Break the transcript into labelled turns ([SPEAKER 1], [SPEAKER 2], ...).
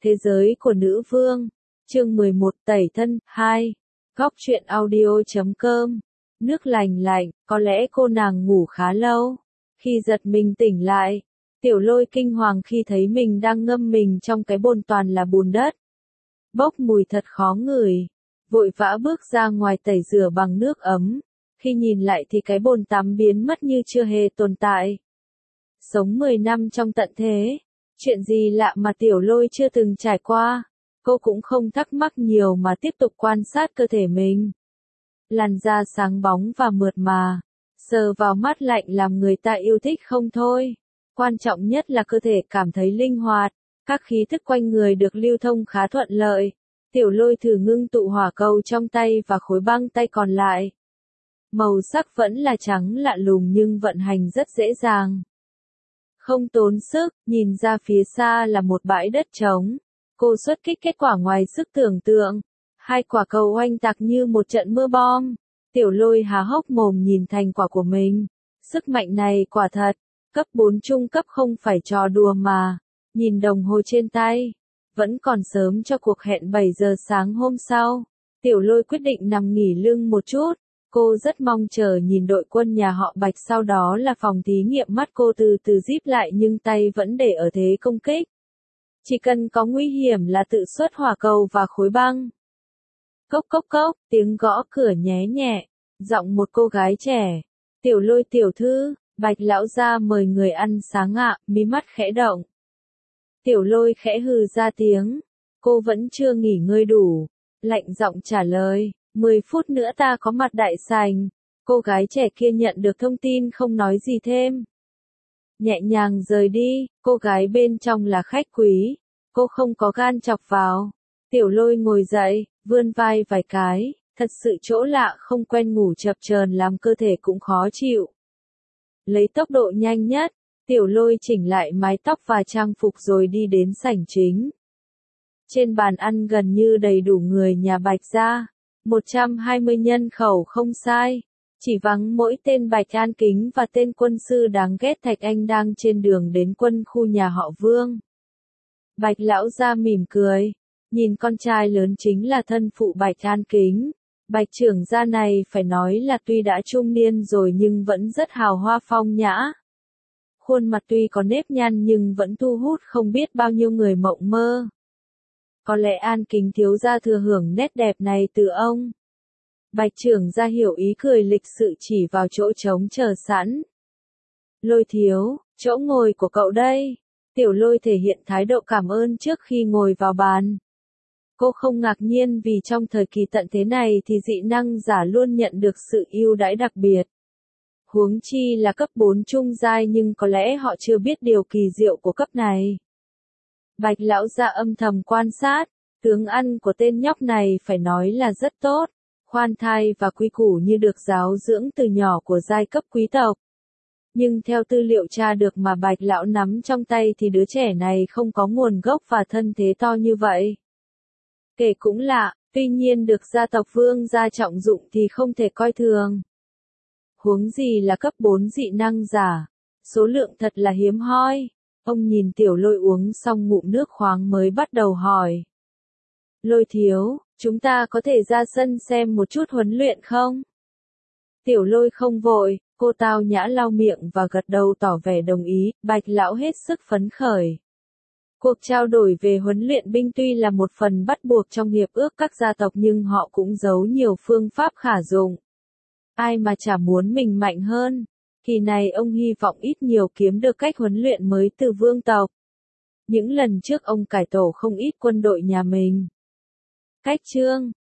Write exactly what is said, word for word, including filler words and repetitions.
[SPEAKER 1] Thế giới của nữ vương. Chương mười một Tẩy thân. hai. Góc truyện audio chấm com. Nước lành lạnh, có lẽ cô nàng ngủ khá lâu. Khi giật mình tỉnh lại, Tiểu Lôi kinh hoàng khi thấy mình đang ngâm mình trong cái bồn toàn là bùn đất. Bốc mùi thật khó ngửi. Vội vã bước ra ngoài tẩy rửa bằng nước ấm. Khi nhìn lại thì cái bồn tắm biến mất như chưa hề tồn tại. Sống mười năm trong tận thế. Chuyện gì lạ mà Tiểu Lôi chưa từng trải qua. Cô cũng không thắc mắc nhiều mà tiếp tục quan sát cơ thể mình. Làn da sáng bóng và mượt mà. Sờ vào mắt lạnh làm người ta yêu thích không thôi. Quan trọng nhất là cơ thể cảm thấy linh hoạt. Các khí thức quanh người được lưu thông khá thuận lợi. Tiểu Lôi thử ngưng tụ hỏa cầu trong tay và khối băng tay còn lại. Màu sắc vẫn là trắng lạ lùng nhưng vận hành rất dễ dàng. Không tốn sức, nhìn ra phía xa là một bãi đất trống. Cô xuất kích kết quả ngoài sức tưởng tượng. Hai quả cầu oanh tạc như một trận mưa bom. Tiểu Lôi há hốc mồm nhìn thành quả của mình. Sức mạnh này quả thật. Cấp bốn trung cấp không phải trò đùa mà. Nhìn đồng hồ trên tay. Vẫn còn sớm cho cuộc hẹn bảy giờ sáng hôm sau. Tiểu Lôi quyết định nằm nghỉ lưng một chút. Cô rất mong chờ nhìn đội quân nhà họ Bạch, sau đó là phòng thí nghiệm. Mắt cô từ từ díp lại nhưng tay vẫn để ở thế công kích. Chỉ cần có nguy hiểm là tự xuất hỏa cầu và khối băng. Cốc cốc cốc, tiếng gõ cửa nhé nhẹ. Giọng một cô gái trẻ. Tiểu Lôi tiểu thư, Bạch lão gia mời người ăn sáng ạ. Mí mắt khẽ động. Tiểu Lôi khẽ hừ ra tiếng. Cô vẫn chưa nghỉ ngơi đủ. Lạnh giọng trả lời. Mười phút nữa ta có mặt đại sảnh. Cô gái trẻ kia nhận được thông tin không nói gì thêm. Nhẹ nhàng rời đi, cô gái bên trong là khách quý. Cô không có gan chọc vào. Tiểu Lôi ngồi dậy, vươn vai vài cái. Thật sự chỗ lạ không quen ngủ chập chờn làm cơ thể cũng khó chịu. Lấy tốc độ nhanh nhất, Tiểu Lôi chỉnh lại mái tóc và trang phục rồi đi đến sảnh chính. Trên bàn ăn gần như đầy đủ người nhà Bạch gia. một trăm hai mươi nhân khẩu không sai. Chỉ vắng mỗi tên Bạch An Kính và tên quân sư đáng ghét Thạch Anh đang trên đường đến quân khu nhà họ Vương. Bạch lão gia mỉm cười. Nhìn con trai lớn chính là thân phụ Bạch An Kính. Bạch trưởng gia này phải nói là tuy đã trung niên rồi nhưng vẫn rất hào hoa phong nhã. Khuôn mặt tuy có nếp nhăn nhưng vẫn thu hút không biết bao nhiêu người mộng mơ. Có lẽ An Kính thiếu gia thừa hưởng nét đẹp này từ ông. Bạch trưởng gia hiểu ý cười lịch sự chỉ vào chỗ trống chờ sẵn. Lôi thiếu, chỗ ngồi của cậu đây. Tiểu Lôi thể hiện thái độ cảm ơn trước khi ngồi vào bàn. Cô không ngạc nhiên vì trong thời kỳ tận thế này thì dị năng giả luôn nhận được sự ưu đãi đặc biệt. Huống chi là cấp bốn trung giai nhưng có lẽ họ chưa biết điều kỳ diệu của cấp này. Bạch lão gia âm thầm quan sát, tướng ăn của tên nhóc này phải nói là rất tốt, khoan thai và quy củ như được giáo dưỡng từ nhỏ của giai cấp quý tộc. Nhưng theo tư liệu tra được mà Bạch lão nắm trong tay thì đứa trẻ này không có nguồn gốc và thân thế to như vậy. Kể cũng lạ, tuy nhiên được gia tộc Vương gia trọng dụng thì không thể coi thường. Huống gì là cấp bốn dị năng giả, số lượng thật là hiếm hoi. Ông nhìn Tiểu Lôi uống xong ngụm nước khoáng mới bắt đầu hỏi. Lôi thiếu, chúng ta có thể ra sân xem một chút huấn luyện không? Tiểu Lôi không vội, cô tao nhã lau miệng và gật đầu tỏ vẻ đồng ý. Bạch lão hết sức phấn khởi. Cuộc trao đổi về huấn luyện binh tuy là một phần bắt buộc trong hiệp ước các gia tộc nhưng họ cũng giấu nhiều phương pháp khả dụng. Ai mà chả muốn mình mạnh hơn. Kỳ này ông hy vọng ít nhiều kiếm được cách huấn luyện mới từ vương tộc. Những lần trước ông cải tổ không ít quân đội nhà mình. Cách chương,